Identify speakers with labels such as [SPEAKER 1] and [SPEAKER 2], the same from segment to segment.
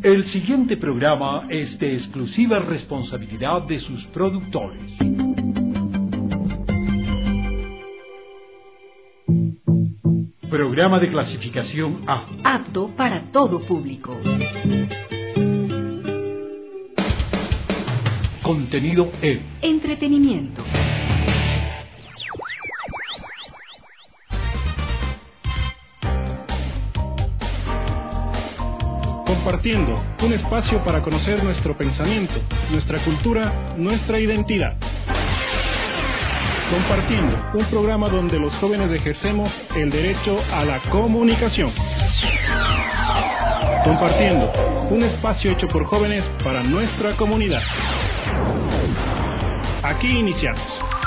[SPEAKER 1] El siguiente programa es de exclusiva responsabilidad de sus productores. Programa de clasificación A.
[SPEAKER 2] Apto para todo público.
[SPEAKER 1] Contenido E.
[SPEAKER 2] Entretenimiento.
[SPEAKER 3] Compartiendo, un espacio para conocer nuestro pensamiento, nuestra cultura, nuestra identidad. Compartiendo, un programa donde los jóvenes ejercemos el derecho a la comunicación. Compartiendo, un espacio hecho por jóvenes para nuestra comunidad. Aquí iniciamos.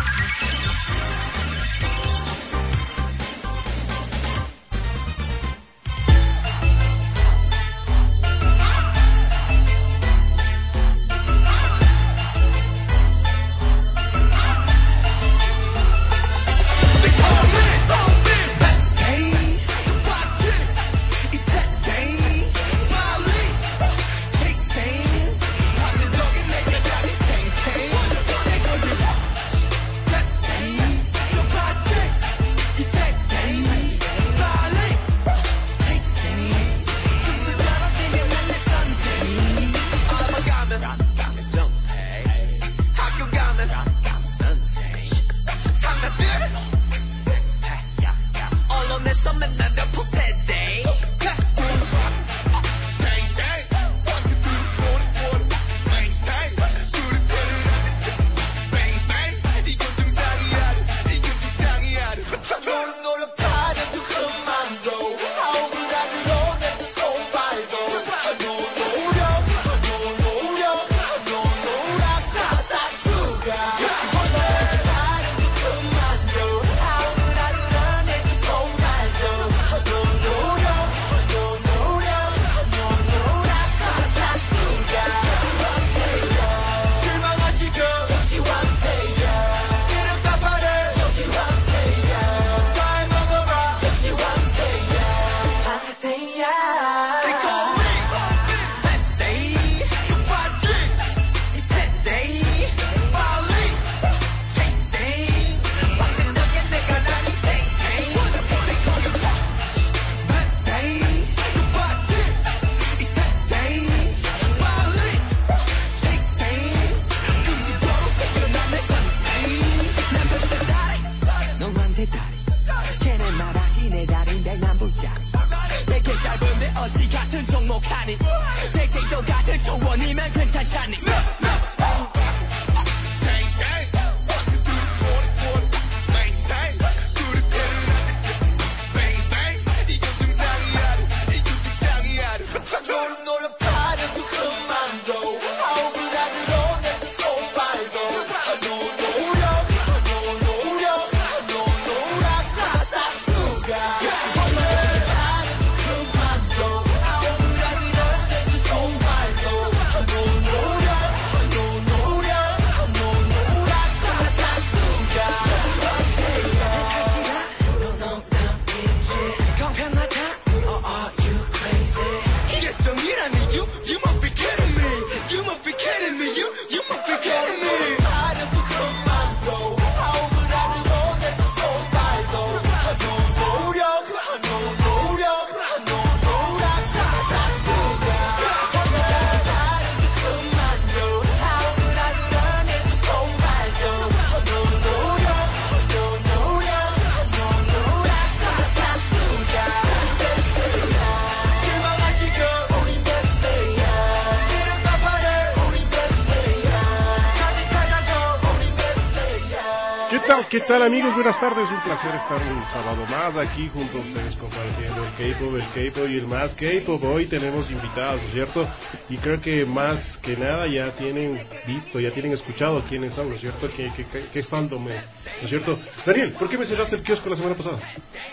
[SPEAKER 3] ¿Qué tal amigos? Buenas tardes, un placer estar un sábado más aquí junto a ustedes compartiendo el K-pop y el más K-pop. Hoy tenemos invitados, ¿cierto? Y creo que más que nada ya tienen visto, ya tienen escuchado quiénes son, ¿no es cierto? ¿Qué fandom es, ¿no es cierto? Daniel, ¿por qué me cerraste el kiosco la semana pasada?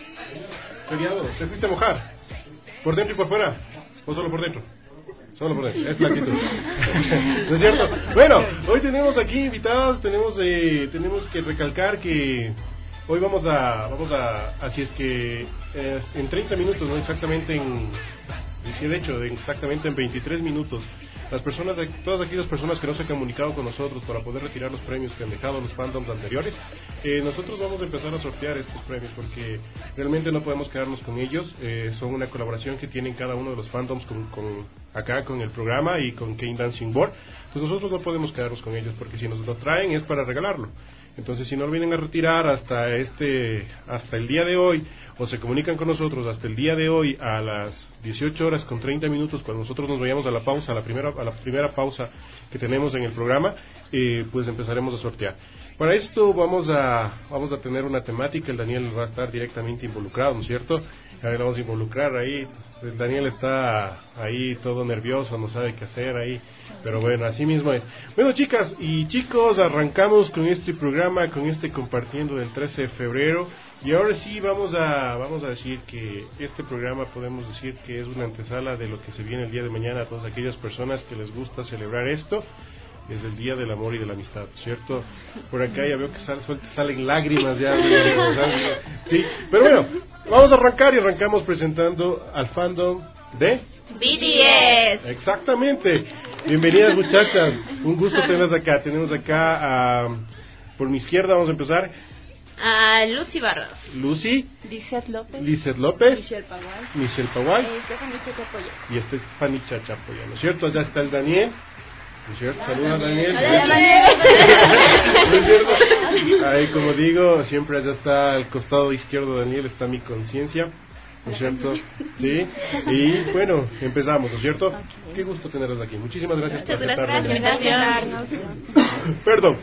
[SPEAKER 3] Feriado, ¿te fuiste a mojar? ¿Por dentro y por fuera? ¿O solo por dentro? Solo por dentro, es la actitud. ¿No es cierto? Bueno, hoy tenemos aquí invitados, tenemos que recalcar que hoy vamos a así es que en 30 minutos, ¿no? Exactamente Sí, de hecho, exactamente en 23 minutos. Todas aquellas personas que no se han comunicado con nosotros para poder retirar los premios que han dejado los fandoms anteriores, nosotros vamos a empezar a sortear estos premios porque realmente no podemos quedarnos con ellos. Son una colaboración que tienen cada uno de los fandoms acá con el programa y con Kane Dancing Board. Entonces nosotros no podemos quedarnos con ellos porque si nos los traen es para regalarlo. Entonces si no lo vienen a retirar hasta el día de hoy, o se comunican con nosotros hasta el día de hoy a las 18:30, cuando nosotros nos vayamos a la pausa, a la primera pausa que tenemos en el programa, pues empezaremos a sortear. Para esto vamos a tener una temática. El Daniel va a estar directamente involucrado, ¿no es cierto? Le vamos a involucrar ahí. El Daniel está ahí todo nervioso, no sabe qué hacer ahí, pero bueno, así mismo es. Bueno, chicas y chicos, arrancamos con este programa, con Compartiendo del 13 de febrero. Y ahora sí vamos a decir que este programa podemos decir que es una antesala de lo que se viene el día de mañana a todas aquellas personas que les gusta celebrar esto. Es el Día del Amor y de la Amistad, ¿cierto? Por acá ya veo que salen lágrimas ya. Sí, pero bueno, vamos a arrancar y arrancamos presentando al fandom de
[SPEAKER 4] BTS.
[SPEAKER 3] Exactamente. Bienvenidas, muchachas. Un gusto tenerlas acá. Tenemos acá por mi izquierda, vamos a empezar.
[SPEAKER 4] Lucy Barros.
[SPEAKER 3] Lucy.
[SPEAKER 5] Lizeth López.
[SPEAKER 3] Michelle Pawai. Y Stephanie Chachapoya, ¿no es cierto? Allá está el Daniel. ¿No es cierto? Saluda a Daniel.
[SPEAKER 4] Hola, Daniel.
[SPEAKER 3] ¿No es cierto? Ahí, como digo, siempre allá está al costado izquierdo de Daniel, está mi conciencia. ¿No es cierto? Sí. Y bueno, empezamos, ¿no es cierto? Okay. Qué gusto tenerlos aquí. Muchísimas gracias por aceptarnos. Perdón.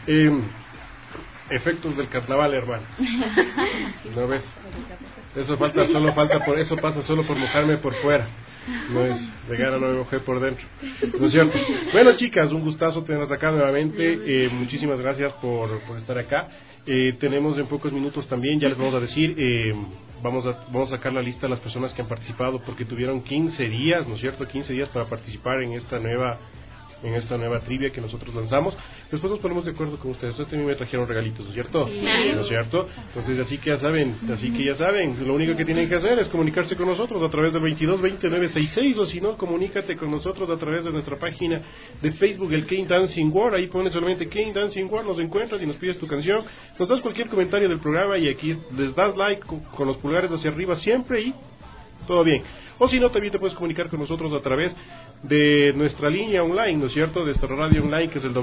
[SPEAKER 3] Efectos del carnaval, hermano. ¿No ves? Eso pasa solo por mojarme por fuera. No es de gana, no me mojé por dentro. ¿No es cierto? Bueno, chicas, un gustazo tenerlas acá nuevamente. Muchísimas gracias por estar acá. Tenemos en pocos minutos también, ya les vamos a decir, vamos a sacar la lista de las personas que han participado porque tuvieron 15 días, ¿no es cierto? 15 días para participar en esta nueva trivia que nosotros lanzamos. Después nos ponemos de acuerdo con ustedes. Ustedes también me trajeron regalitos, ¿no es cierto? Sí. ¿No es cierto? Entonces, así que ya saben, lo único que tienen que hacer es comunicarse con nosotros a través del 2220-966, o si no, comunícate con nosotros a través de nuestra página de Facebook, el Kane Dancing World. Ahí pones solamente Kane Dancing World, nos encuentras y nos pides tu canción, nos das cualquier comentario del programa y aquí les das like con los pulgares hacia arriba siempre y todo bien. O si no, también te puedes comunicar con nosotros a través de nuestra línea online, ¿no es cierto? De nuestra radio online, que es el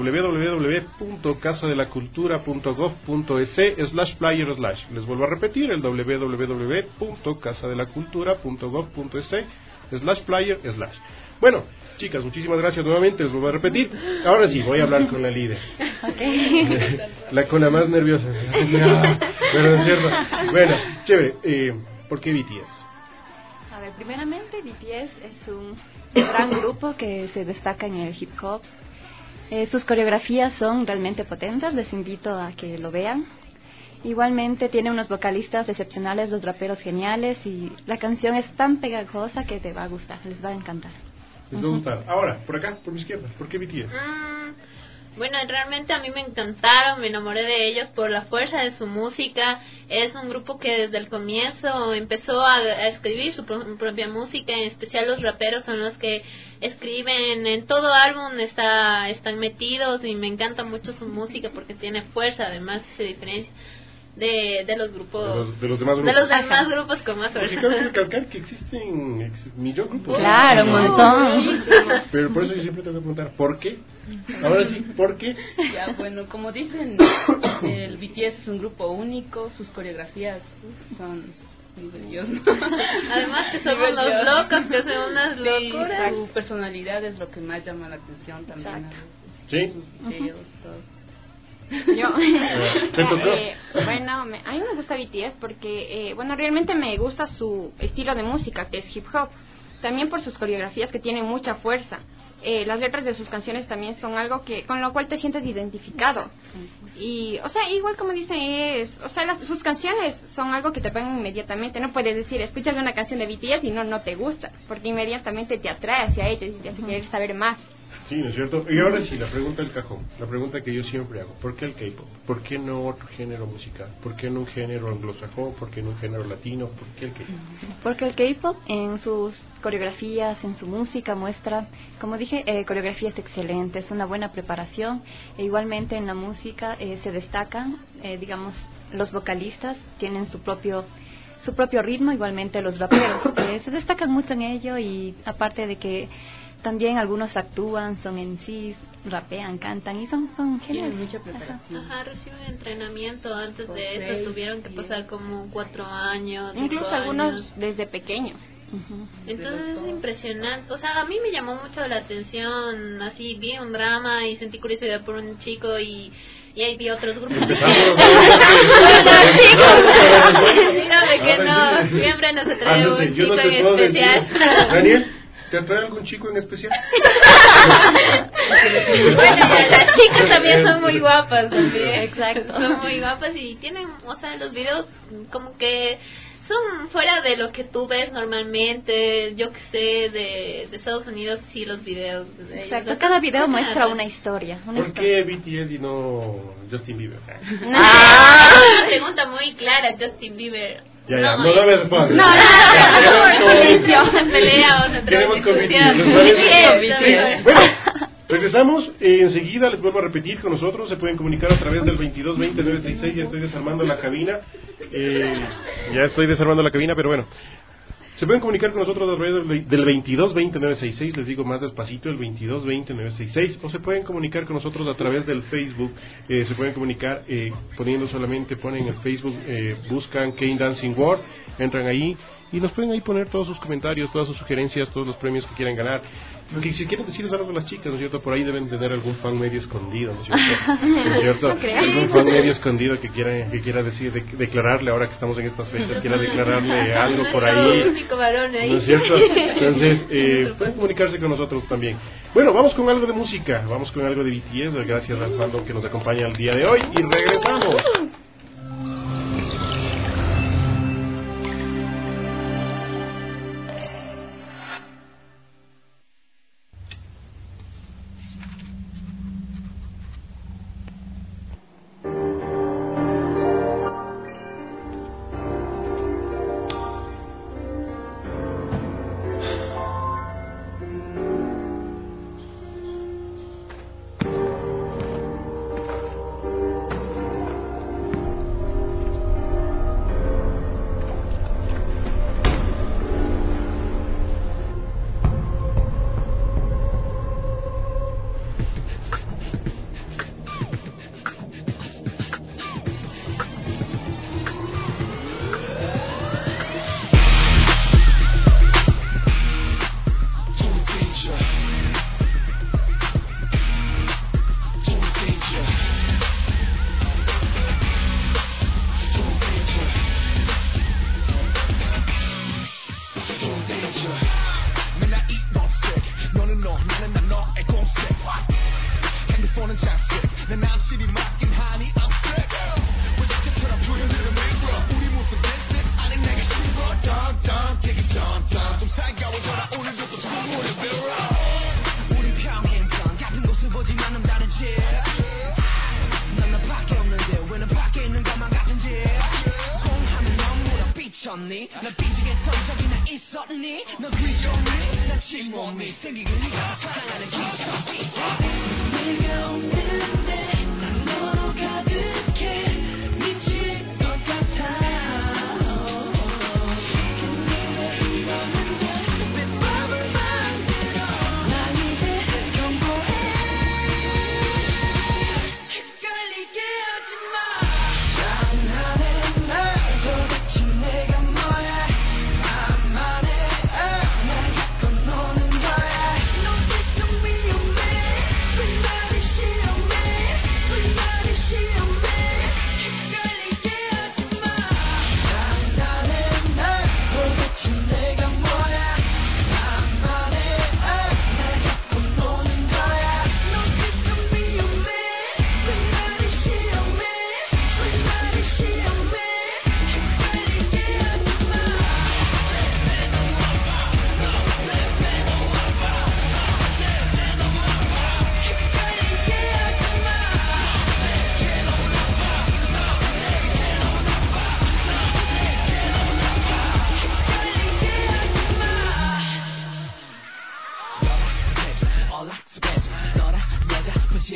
[SPEAKER 3] www.casadelacultura.gov.es/player/. Les vuelvo a repetir, el www.casadelacultura.gov.es/player/. Bueno, chicas, muchísimas gracias nuevamente, les vuelvo a repetir. Ahora sí, voy a hablar con la líder. Con la más nerviosa. Pero es cierto. Bueno, chévere. ¿Por qué BTS?
[SPEAKER 5] A ver, primeramente BTS es un gran grupo que se destaca en el hip hop. Sus coreografías son realmente potentes, les invito a que lo vean. Igualmente tiene unos vocalistas excepcionales, los raperos geniales, y la canción es tan pegajosa que te va a gustar, les va a encantar.
[SPEAKER 3] Les va a gustar. Ahora, por acá, por mi izquierda, ¿por qué BTS?
[SPEAKER 4] Bueno, realmente a mí me encantaron, me enamoré de ellos por la fuerza de su música. Es un grupo que desde el comienzo empezó a escribir su propia música, en especial los raperos son los que escriben en todo álbum, están metidos, y me encanta mucho su música porque tiene fuerza, además se diferencia de los grupos
[SPEAKER 3] de los demás
[SPEAKER 4] grupos con más fuerza.
[SPEAKER 3] Cabe recalcar que existen millón de grupos.
[SPEAKER 5] Claro, un montón.
[SPEAKER 3] Pero por eso yo siempre tengo que preguntar, ¿por qué? Ahora sí, ¿por qué?
[SPEAKER 6] Ya, bueno, como dicen, el BTS es un grupo único, sus coreografías son de Dios.
[SPEAKER 4] Además que son unos locos, que son unas locuras.
[SPEAKER 6] Su personalidad es lo que más llama la atención también.
[SPEAKER 3] ¿Sí?
[SPEAKER 6] Sus videos, todo.
[SPEAKER 5] Yo,
[SPEAKER 3] ¿Te tocó?
[SPEAKER 5] Bueno, a mí me gusta BTS porque, realmente me gusta su estilo de música, que es hip hop. También por sus coreografías que tienen mucha fuerza. Las letras de sus canciones también son algo con lo cual te sientes identificado. Y, igual como dicen, sus canciones son algo que te pegan inmediatamente. No puedes decir, escuchas una canción de BTS y no te gusta, porque inmediatamente te atrae hacia ellos y te hace querer saber más.
[SPEAKER 3] Sí, ¿no es cierto? Y ahora sí, la pregunta del cajón, la pregunta que yo siempre hago, ¿por qué el K-pop? ¿Por qué no otro género musical? ¿Por qué no un género anglosajón? ¿Por qué no un género latino? ¿Por qué el K-pop?
[SPEAKER 7] Porque el K-pop en sus coreografías, en su música muestra, como dije, coreografías excelentes, una buena preparación, e igualmente en la música se destacan, digamos, los vocalistas tienen su propio ritmo, igualmente los raperos se destacan mucho en ello, y aparte de que también algunos actúan, son MCs, rapean, cantan y son geniales.
[SPEAKER 6] Tienen mucha preparación.
[SPEAKER 4] Ajá, reciben entrenamiento antes de eso, tuvieron que pasar como 4 años.
[SPEAKER 5] Incluso
[SPEAKER 4] 5
[SPEAKER 5] algunos
[SPEAKER 4] años.
[SPEAKER 5] desde pequeños.
[SPEAKER 4] Entonces es impresionante, o sea, a mí me llamó mucho la atención, así vi un drama y sentí curiosidad por un chico y ahí vi otros grupos. Dígame que no, siempre nos atrae un chico en especial.
[SPEAKER 3] Daniel, ¿te atrae algún chico en especial?
[SPEAKER 4] Bueno, las chicas también son muy guapas también.
[SPEAKER 7] Exacto.
[SPEAKER 4] Son muy guapas y tienen, o sea, los videos como que son fuera de lo que tú ves normalmente, yo que sé, de Estados Unidos, sí, los videos de ellos.
[SPEAKER 7] Exacto, cada video muestra una historia.
[SPEAKER 3] ¿Por qué BTS y no Justin Bieber?
[SPEAKER 4] Una pregunta muy clara, Justin Bieber.
[SPEAKER 3] Ya, no la respondes.
[SPEAKER 4] No, se pelea o se
[SPEAKER 3] Queremos con
[SPEAKER 4] discusión.
[SPEAKER 3] BTS. Bueno, regresamos enseguida, les vuelvo a repetir con nosotros, se pueden comunicar a través del 2220-966, ya estoy desarmando la cabina, pero bueno, se pueden comunicar con nosotros a través del 2220-966, les digo más despacito, el 2220-966, o se pueden comunicar con nosotros a través del Facebook, se pueden comunicar ponen en el Facebook, buscan Kane Dancing World, entran ahí, y nos pueden ahí poner todos sus comentarios, todas sus sugerencias, todos los premios que quieran ganar. Porque si quieren decirles algo a las chicas, ¿no es cierto? Por ahí deben tener algún fan medio escondido, ¿no es cierto? ¿No es cierto? Algún fan medio escondido que quiera decir, declararle, ahora que estamos en estas fechas, quiera declararle algo por ahí, ¿no es cierto? Entonces, pueden comunicarse con nosotros también. Bueno, vamos con algo de música, vamos con algo de BTS, gracias al fandom que nos acompaña el día de hoy, y regresamos.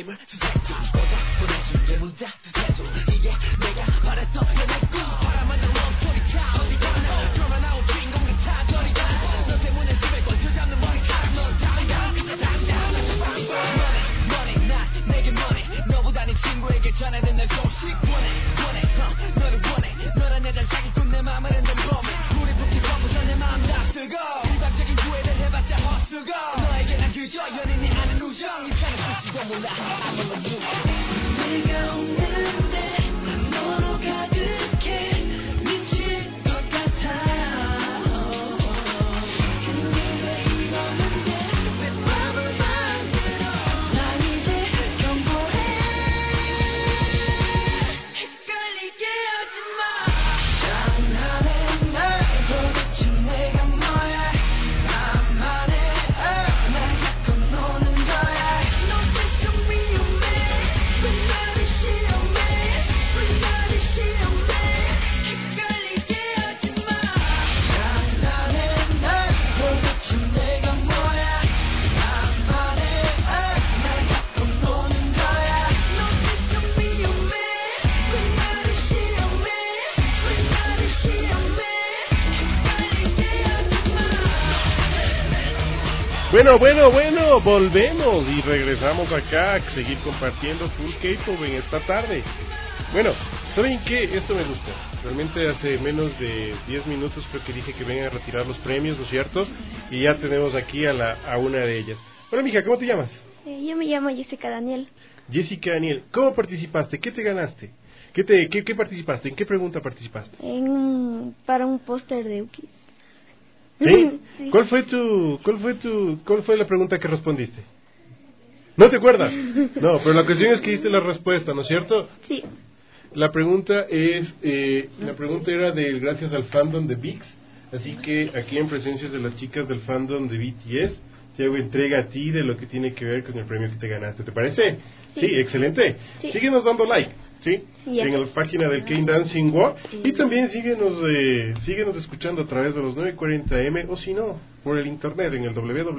[SPEAKER 8] 힘을 수색중 꽂아 보내줄게 문자 수세수 이게 내가 바랬던 내 꿈 바람만은 롱소리차 어디 가나 드라마 나온 주인공 같아 저리 가너 때문에 집에 걸쳐 잡는 머리카락 넌 당장 money 나 내게 money 너보다 네 친구에게 전해든 내 소식 원해 너를 원해 너란 여자 사기꾼 내 맘을 흔든 범인 우리 붙기 전부터 내 맘 다 쓰고 일방적인 구애를 해봤자 헛수고 너에게 난 그저 연인이 아는 우정 이 편을 쓸지도 몰라 I'm a loser 내가 없는데 너로 가득해 미칠 것 같아 근데 이러는데 왜 마음을 만들어 난 이제 경고해 헷갈리게 하지마 장난해 날 도대체 내가 뭐야 나만의 날 갖고 노는 거야 너 지금 위험해 왜 나를 시험해 왜 나를 시험해 헷갈리게 하지마 장난해 날 도대체 내가 뭐야 나만의 날 갖고 노는 거야 너 지금 위험해 왜 나를 시험해 왜 나를 시험해 헷갈리게 하지마
[SPEAKER 3] Bueno, volvemos y regresamos acá a seguir compartiendo full K-pop en esta tarde. Bueno, ¿saben qué? Esto me gusta. Realmente hace menos de 10 minutos creo que dije que vengan a retirar los premios, ¿no es cierto? Y ya tenemos aquí a una de ellas. Hola, mija, ¿cómo te llamas?
[SPEAKER 9] Yo me llamo Jessica Daniel.
[SPEAKER 3] Jessica Daniel. ¿Cómo participaste? ¿Qué te ganaste? ¿Qué participaste? ¿En qué pregunta participaste?
[SPEAKER 9] Para un póster de Ukis.
[SPEAKER 3] ¿Sí?
[SPEAKER 9] Sí.
[SPEAKER 3] ¿Cuál fue la pregunta que respondiste? ¿No te acuerdas? No, pero la cuestión es que diste la respuesta, ¿no es cierto?
[SPEAKER 9] Sí.
[SPEAKER 3] La pregunta era del gracias al fandom de VIX, así que aquí en presencia de las chicas del fandom de BTS te hago entrega a ti de lo que tiene que ver con el premio que te ganaste, ¿te parece? Sí, excelente.
[SPEAKER 9] Sí.
[SPEAKER 3] Síguenos dando like, ¿sí?
[SPEAKER 9] Sí,
[SPEAKER 3] en la página del K-Dancing War, y también síguenos escuchando a través de los 940M, o si no, por el internet en el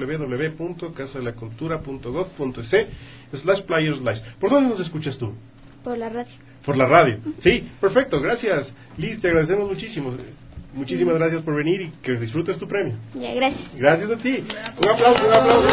[SPEAKER 3] www.casadelacultura.gov.es/players/. ¿Por dónde nos escuchas tú?
[SPEAKER 9] Por la radio.
[SPEAKER 3] Por la radio. Sí, perfecto, gracias. Liz, te agradecemos muchísimo. Muchísimas gracias por venir y que disfrutes tu premio.
[SPEAKER 9] Ya, gracias.
[SPEAKER 3] Gracias a ti. Un aplauso.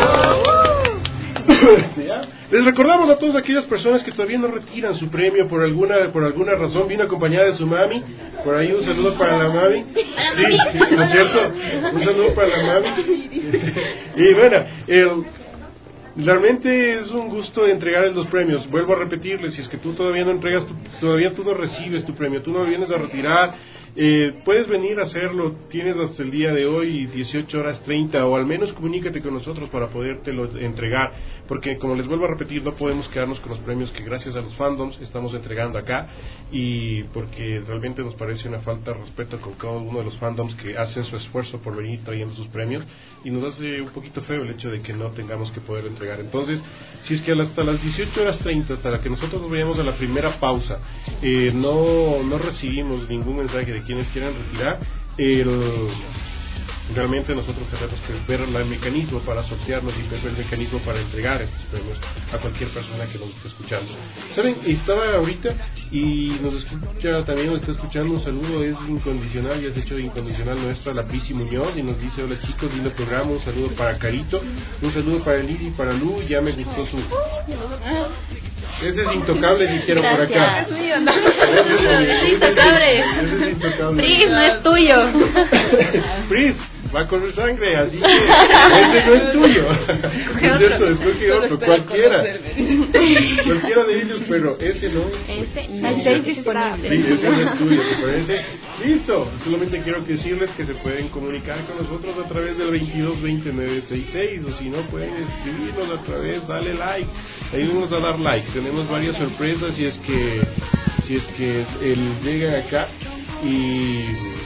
[SPEAKER 3] Les recordamos a todas aquellas personas que todavía no retiran su premio por alguna razón. Vino acompañada de su mami. Por ahí un saludo para la mami. Sí, ¿no es cierto? Un saludo para la mami. Y bueno, realmente es un gusto entregar los premios. Vuelvo a repetirles, si es que tú todavía no entregas, todavía tú no recibes tu premio, tú no vienes a retirar, puedes venir a hacerlo. Tienes hasta el día de hoy 18:30, o al menos comunícate con nosotros para podértelo entregar, porque como les vuelvo a repetir, no podemos quedarnos con los premios que gracias a los fandoms estamos entregando acá, y porque realmente nos parece una falta de respeto con cada uno de los fandoms que hacen su esfuerzo por venir trayendo sus premios, y nos hace un poquito feo el hecho de que no tengamos que poder entregar. Entonces, si es que hasta las 18:30, hasta que nosotros nos vayamos a la primera pausa, no recibimos ningún mensaje de quienes quieran retirar, realmente nosotros tenemos que ver el mecanismo para asociarnos y ver el mecanismo para entregar estos premios a cualquier persona que nos esté escuchando. ¿Saben? Estaba ahorita y nos escucha, también nos está escuchando. Un saludo, es incondicional y has hecho incondicional nuestra, la Prisi Muñoz, y nos dice: hola chicos, lindo programa. Un saludo para Carito, un saludo para Liz y para Lu. Ya me gustó su... Ese es intocable, dijeron por acá.
[SPEAKER 4] Es mío, no. Es intocable.
[SPEAKER 3] Ese es intocable.
[SPEAKER 4] Pris, no es tuyo.
[SPEAKER 3] Pris, va a correr sangre, así que ese no es tuyo. Es cierto, escoge otro, cualquiera de ellos, pero ese no es.
[SPEAKER 5] Ese es disponible.
[SPEAKER 3] Sí, ese no es tuyo, ¿te parece? Listo, solamente quiero decirles que se pueden comunicar con nosotros a través del 22-29-66, o si no, pueden escribirnos a través, dale like, ayúdenos a dar like. Tenemos varias sorpresas si es que llegan acá y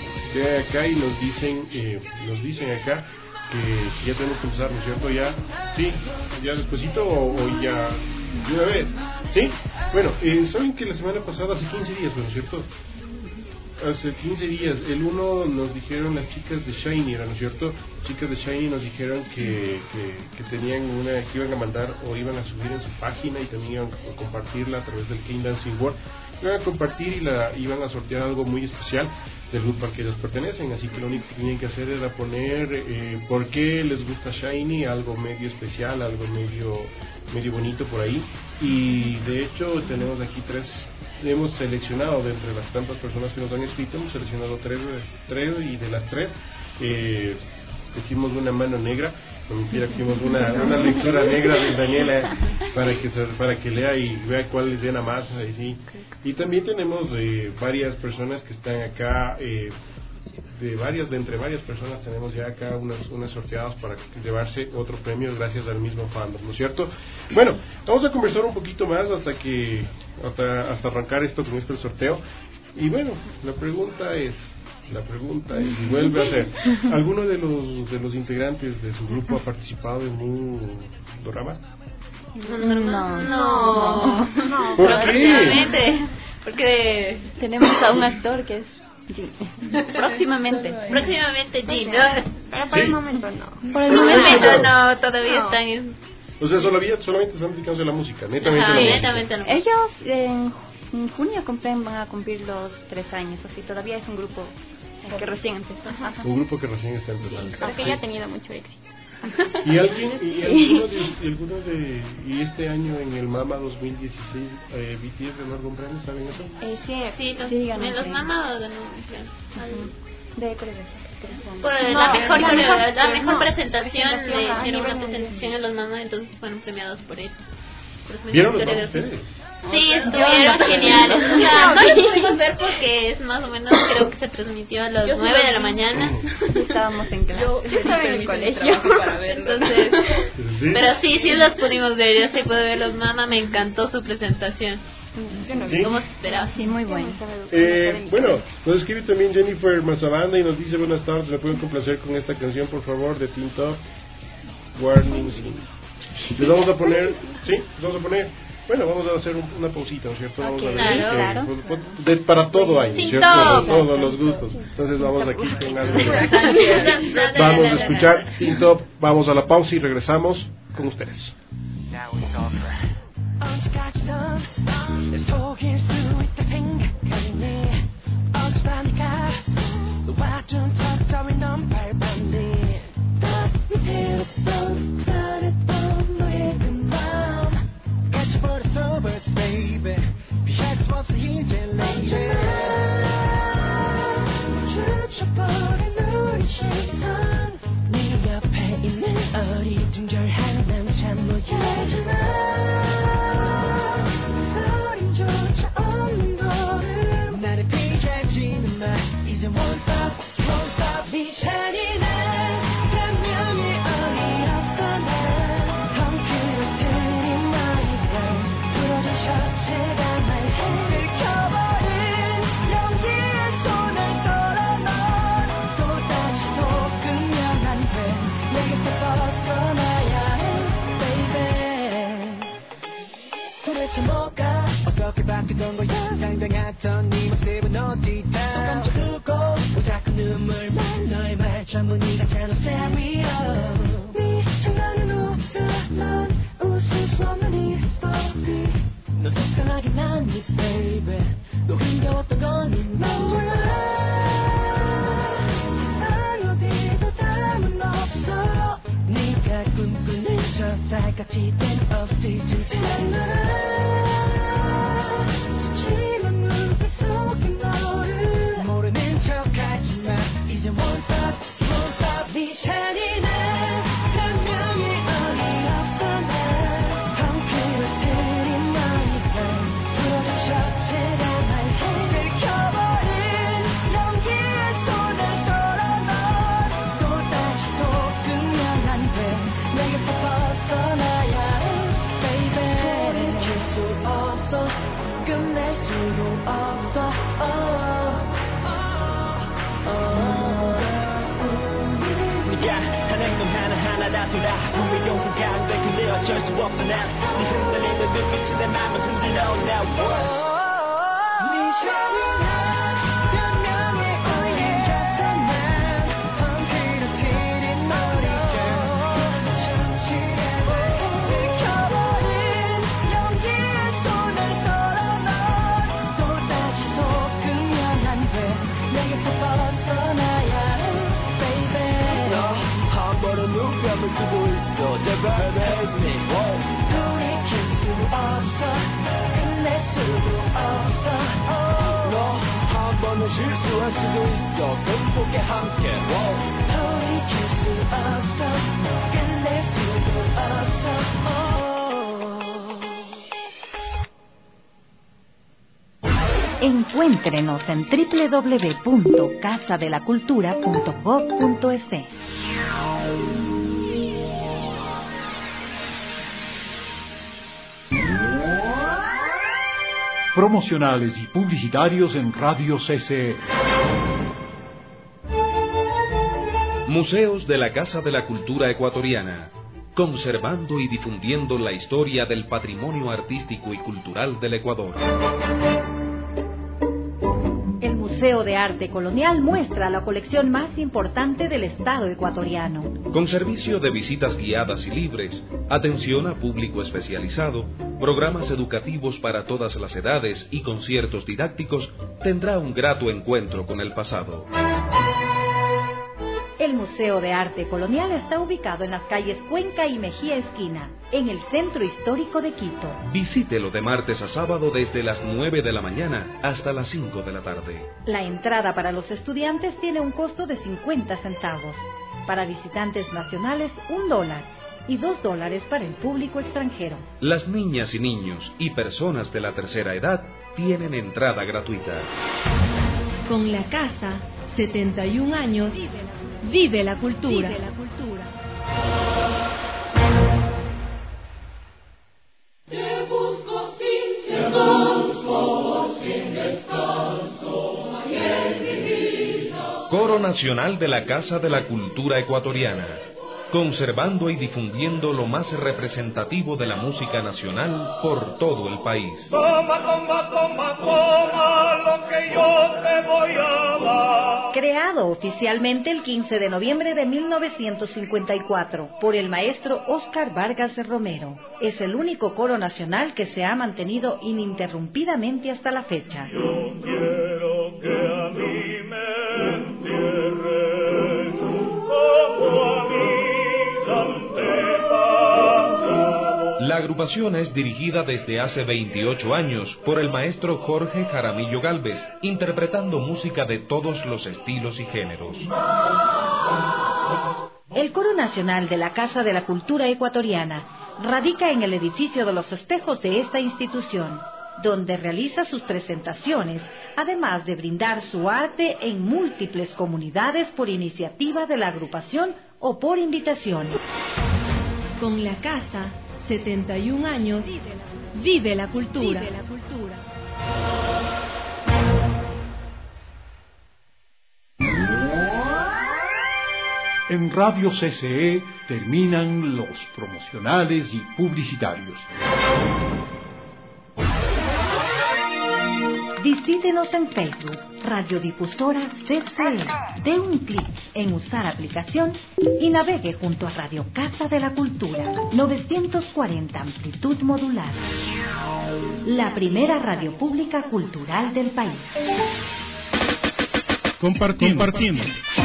[SPEAKER 3] nos dicen acá que ya tenemos que empezar, ¿no es cierto? Ya despuesito o ya de una vez, ¿sí? Bueno, saben que la semana pasada, hace 15 días, ¿no es cierto? hace 15 días. El 1 nos dijeron las chicas de Shiny, ¿no es cierto? Chicas de Shiny nos dijeron que tenían que iban a mandar o iban a subir en su página y tenían que compartirla a través del King Dancing World. Iban a compartir y iban a sortear algo muy especial del grupo al que ellos pertenecen, así que lo único que tenían que hacer era poner por qué les gusta Shiny, algo medio especial, algo medio bonito por ahí. Y de hecho tenemos aquí hemos seleccionado de entre las tantas personas que nos han escrito, hemos seleccionado tres y de las tres hicimos una mano negra, no mentira, hicimos una lectura negra de Daniela para que lea y vea cuál les llena más. ¿sí? Y también tenemos varias personas que están acá, de entre varias personas tenemos ya acá unas sorteadas para llevarse otro premio gracias al mismo fandom, ¿no es cierto? Bueno, vamos a conversar un poquito más hasta arrancar esto con el sorteo. Y bueno, la pregunta es, y vuelve a ser, ¿alguno de los integrantes de su grupo ha participado en un drama?
[SPEAKER 4] No.
[SPEAKER 3] ¿Por qué?
[SPEAKER 4] Porque
[SPEAKER 7] tenemos a un actor que es Jim. Próximamente
[SPEAKER 4] Jim.
[SPEAKER 5] Pero por el momento no.
[SPEAKER 7] Por el momento
[SPEAKER 4] no, todavía están.
[SPEAKER 3] O sea, solamente están dedicándose a la música, netamente.
[SPEAKER 4] Netamente la música.
[SPEAKER 7] Ellos en junio van a cumplir los 3 años, así todavía es un grupo que recién empezó. Ajá.
[SPEAKER 3] Un grupo que recién está empezando.
[SPEAKER 5] Porque ya ha tenido mucho éxito.
[SPEAKER 3] ¿Y este año en el MAMA 2016 BTS ganó algún premio? ¿Saben eso?
[SPEAKER 7] Sí,
[SPEAKER 4] en los MAMA ganó un premio.
[SPEAKER 7] De coreografía.
[SPEAKER 4] Por la mejor presentación, le hicieron una presentación en los MAMA, entonces fueron premiados por él.
[SPEAKER 3] ¿Vieron los MAMA ustedes?
[SPEAKER 4] Sí, estuvieron geniales. O sea, no los pudimos ver porque es más o menos, creo que se transmitió a las 9 de la mañana.
[SPEAKER 7] Estábamos en clase.
[SPEAKER 6] Yo
[SPEAKER 5] estaba en el colegio
[SPEAKER 6] para verlo.
[SPEAKER 4] Entonces, pero sí los pudimos ver. Yo sí pude ver los MAMA, me encantó su presentación.
[SPEAKER 3] ¿Sí?
[SPEAKER 4] ¿Cómo se esperaba?
[SPEAKER 7] Sí, muy bueno.
[SPEAKER 3] Bueno, nos escribe también Jennifer Mazabanda y nos dice: buenas tardes, ¿me pueden complacer con esta canción, por favor, de Teen Top, Warning Sign? Les vamos a poner, bueno, vamos a hacer una pausita, ¿no es cierto? Vamos a ver,
[SPEAKER 7] claro.
[SPEAKER 3] Para todo hay, ¿no es cierto? Para todos los gustos. Entonces vamos aquí con algo. Vamos a escuchar Teen Top, vamos a la pausa y regresamos con ustedes.
[SPEAKER 8] 어떻게 바뀌던 거야 당당했던 네 모습은 어디다 손 감춰두고 왜 자꾸 눈물만 너의 말 전부 네가 타는 stereo 네 장난은 없어 난 웃을 수 없는 이 스토리 너 속상하게 난 miss baby 너 힘겨웠던 건 난 몰라 세상 어디도 담은 없어 네가 꿈꾸는 저 달같이 된 oxygen 나라 모르는 척하지만 이제 won't stop 네 잔인한 변명이 어이없어 난 펑크를 들인 너의 맘 풀어줘 제가 말해 들켜버린 연기에 손을 떨어 넌 또다시 속으면 안 돼 내게서 벗어나야 해 baby 돌이킬 수 없어 끝낼 수도 없어 네가 하는 놈 하나하나 다 돌아 우리 용서 가는데 근데 어쩔 수 없어 난 네 흔들리는 눈빛이 내 맘을 흔들어 now 네 잔인한 수도 있어 제발 help me 돌이킬 수 없어 끝낼 수도 없어 너 한 번은 실수할 수도 있어 극복해 함께 돌이킬 수 없어 끝낼 수도 없어
[SPEAKER 2] Encuéntrenos en www.casadelacultura.gov.es.
[SPEAKER 1] Promocionales y publicitarios en Radio CCE.
[SPEAKER 10] Museos de la Casa de la Cultura Ecuatoriana, conservando y difundiendo la historia del patrimonio artístico y cultural del Ecuador.
[SPEAKER 2] El Museo de Arte Colonial muestra la colección más importante del Estado ecuatoriano.
[SPEAKER 10] Con servicio de visitas guiadas y libres, atención a público especializado, programas educativos para todas las edades y conciertos didácticos, tendrá un grato encuentro con el pasado.
[SPEAKER 2] El Museo de Arte Colonial está ubicado en las calles Cuenca y Mejía Esquina, en el centro histórico de Quito.
[SPEAKER 10] Visítelo de martes a sábado desde las 9 de la mañana hasta las 5 de la tarde.
[SPEAKER 2] La entrada para los estudiantes tiene un costo de 50 centavos. Para visitantes nacionales, $1 y $2 para el público extranjero.
[SPEAKER 10] Las niñas y niños y personas de la tercera edad tienen entrada gratuita.
[SPEAKER 11] Con la casa, 71 años, vive la cultura. Vive la cultura.
[SPEAKER 8] Te busco sin descanso, sin descanso, en mi vida.
[SPEAKER 10] Coro Nacional de la Casa de la Cultura Ecuatoriana, conservando y difundiendo lo más representativo de la música nacional por todo el país.
[SPEAKER 8] Toma, toma, toma, toma lo que yo te voy a dar.
[SPEAKER 2] Creado oficialmente el 15 de noviembre de 1954 por el maestro Óscar Vargas de Romero, es el único coro nacional que se ha mantenido ininterrumpidamente hasta la fecha.
[SPEAKER 8] Yo quiero que a mí me entierren como a mis antepasados.
[SPEAKER 10] La agrupación es dirigida desde hace 28 años por el maestro Jorge Jaramillo Gálvez, interpretando música de todos los estilos y géneros.
[SPEAKER 2] El Coro Nacional de la Casa de la Cultura Ecuatoriana radica en el edificio de los espejos de esta institución, donde realiza sus presentaciones, además de brindar su arte en múltiples comunidades por iniciativa de la agrupación o por invitación.
[SPEAKER 11] Con la casa, 71 años, vive la cultura. Vive la cultura.
[SPEAKER 1] En Radio CCE terminan los promocionales y publicitarios.
[SPEAKER 2] Visítenos en Facebook, Radiodifusora CCE. Dé un clic en usar aplicación y navegue junto a Radio Casa de la Cultura, 940 amplitud modular. La primera radio pública cultural del país.
[SPEAKER 12] Compartiendo.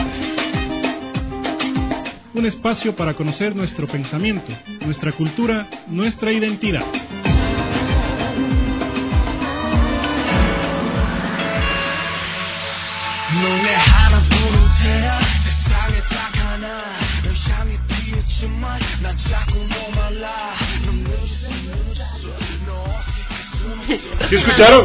[SPEAKER 12] Un espacio para conocer nuestro pensamiento, nuestra cultura, nuestra identidad.
[SPEAKER 3] ¿Sí escucharon?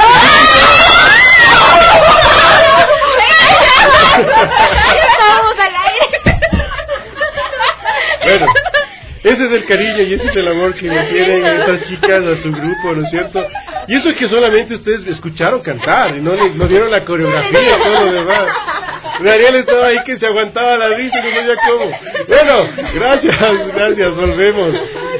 [SPEAKER 3] Bueno, ese es el cariño y ese es el amor que le tienen estas chicas a su grupo, ¿no es cierto? Y eso es que solamente ustedes escucharon cantar y no vieron la coreografía y todo lo demás. Daniel estaba ahí que se aguantaba la risa y no sabía cómo. Bueno, gracias, volvemos.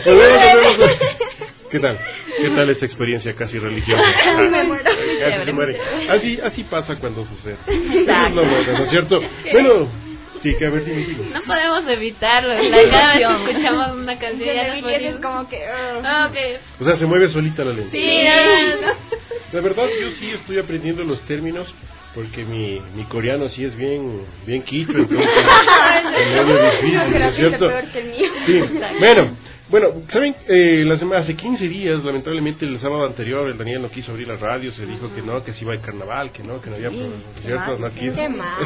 [SPEAKER 3] ¿Qué tal esa experiencia casi religiosa?
[SPEAKER 5] Me muero.
[SPEAKER 3] Casi se muere. Así pasa cuando sucede. Eso es lo bueno, ¿no es cierto? Bueno, sí, que a ver, dime.
[SPEAKER 4] No podemos evitarlo. Cada vez que escuchamos una canción ya nos
[SPEAKER 5] es como que...
[SPEAKER 4] Okay.
[SPEAKER 3] O sea, se mueve solita la lengua.
[SPEAKER 4] Sí, no.
[SPEAKER 3] La verdad, yo sí estoy aprendiendo los términos porque mi coreano sí es bien quicho, entonces es medio difícil, ¿no es cierto? Sí, bueno, ¿saben? Hace 15 días, lamentablemente el sábado anterior, el Daniel no quiso abrir la radio, se dijo que no, que se iba al carnaval, que no había problema, ¿no es cierto? No quiso.
[SPEAKER 5] Qué mal.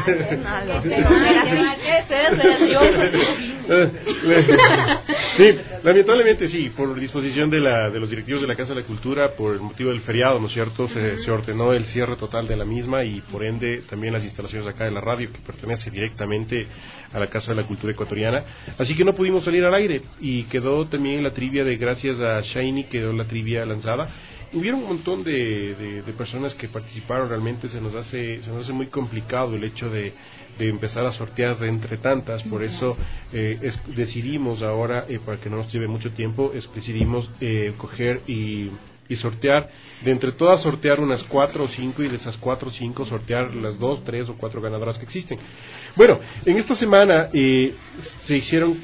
[SPEAKER 3] Sí, lamentablemente sí, por disposición de los directivos de la Casa de la Cultura, por el motivo del feriado, ¿no es cierto? Se ordenó el cierre total de la misma y por ende también las instalaciones acá de la radio, que pertenece directamente a la Casa de la Cultura Ecuatoriana, así que no pudimos salir al aire y quedó también la trivia de gracias a Shiny, quedó la trivia lanzada. Hubieron un montón de personas que participaron, realmente se nos hace muy complicado el hecho de empezar a sortear de entre tantas, por eso decidimos ahora, para que no nos lleve mucho tiempo, decidimos coger y sortear, de entre todas sortear unas 4 o 5 y de esas 4 o 5 sortear las 2, 3 o 4 ganadoras que existen. Bueno, en esta semana se hicieron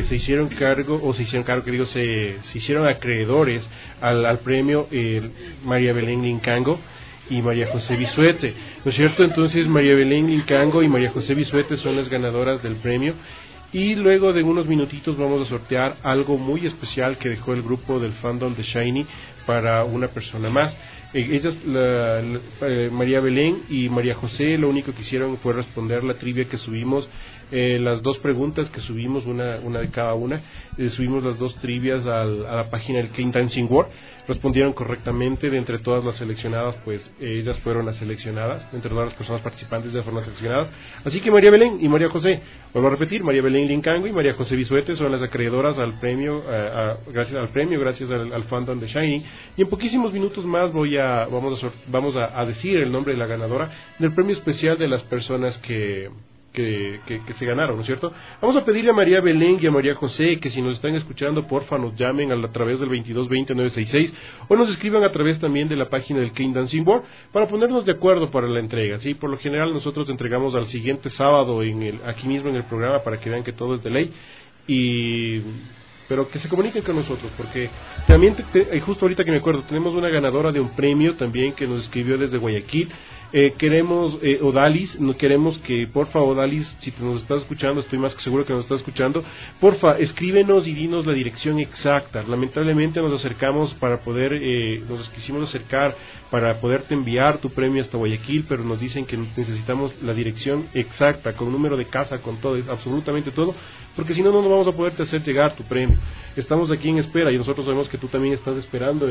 [SPEAKER 3] acreedores al premio María Belén Lincango y María José Bisuete, ¿no es cierto? Entonces María Belén Lincango y María José Bisuete son las ganadoras del premio. Y luego de unos minutitos vamos a sortear algo muy especial que dejó el grupo del fandom de Shiny para una persona más. Ellas, María Belén y María José, lo único que hicieron fue responder la trivia que subimos, las 2 preguntas que subimos, una de cada una, subimos las 2 trivias a la página del King Dancing World, respondieron correctamente. De entre todas las seleccionadas, pues ellas fueron las seleccionadas, entre todas las personas participantes ellas fueron las seleccionadas, así que María Belén y María José, vuelvo a repetir, María Belén Lincango y María José Bisuete son las acreedoras al premio, gracias al fandom de Shiny, y en poquísimos minutos más vamos a decir el nombre de la ganadora del premio especial de las personas que se ganaron, ¿no es cierto? Vamos a pedirle a María Belén y a María José que si nos están escuchando, porfa, nos llamen a través del 2220-966 o nos escriban a través también de la página del King Dancing Board para ponernos de acuerdo para la entrega, ¿sí? Por lo general nosotros entregamos al siguiente sábado aquí mismo en el programa para que vean que todo es de ley, pero que se comuniquen con nosotros, porque también, justo ahorita que me acuerdo, tenemos una ganadora de un premio también que nos escribió desde Guayaquil. Queremos, Odalis, queremos que, porfa, Odalis, si nos estás escuchando, estoy más que seguro que nos estás escuchando, porfa, escríbenos y dinos la dirección exacta. Lamentablemente nos quisimos acercar para poderte enviar tu premio hasta Guayaquil, pero nos dicen que necesitamos la dirección exacta, con número de casa, con todo, absolutamente todo, porque si no, no vamos a poderte hacer llegar tu premio. Estamos aquí en espera y nosotros sabemos que tú también estás esperando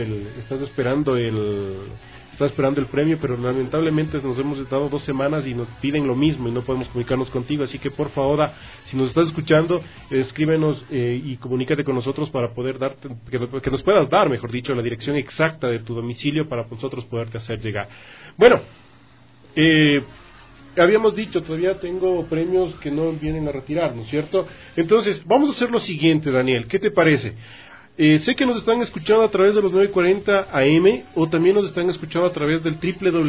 [SPEAKER 3] el premio, pero lamentablemente nos hemos estado 2 semanas y nos piden lo mismo y no podemos comunicarnos contigo, así que por favor, si nos estás escuchando, escríbenos y comunícate con nosotros para poder darte, que nos puedas dar, mejor dicho, la dirección exacta de tu domicilio para nosotros poderte hacer llegar. Bueno, habíamos dicho, todavía tengo premios que no vienen a retirar, ¿no es cierto? Entonces, vamos a hacer lo siguiente, Daniel, ¿qué te parece? Sé que nos están escuchando a través de los 940 AM o también nos están escuchando a través del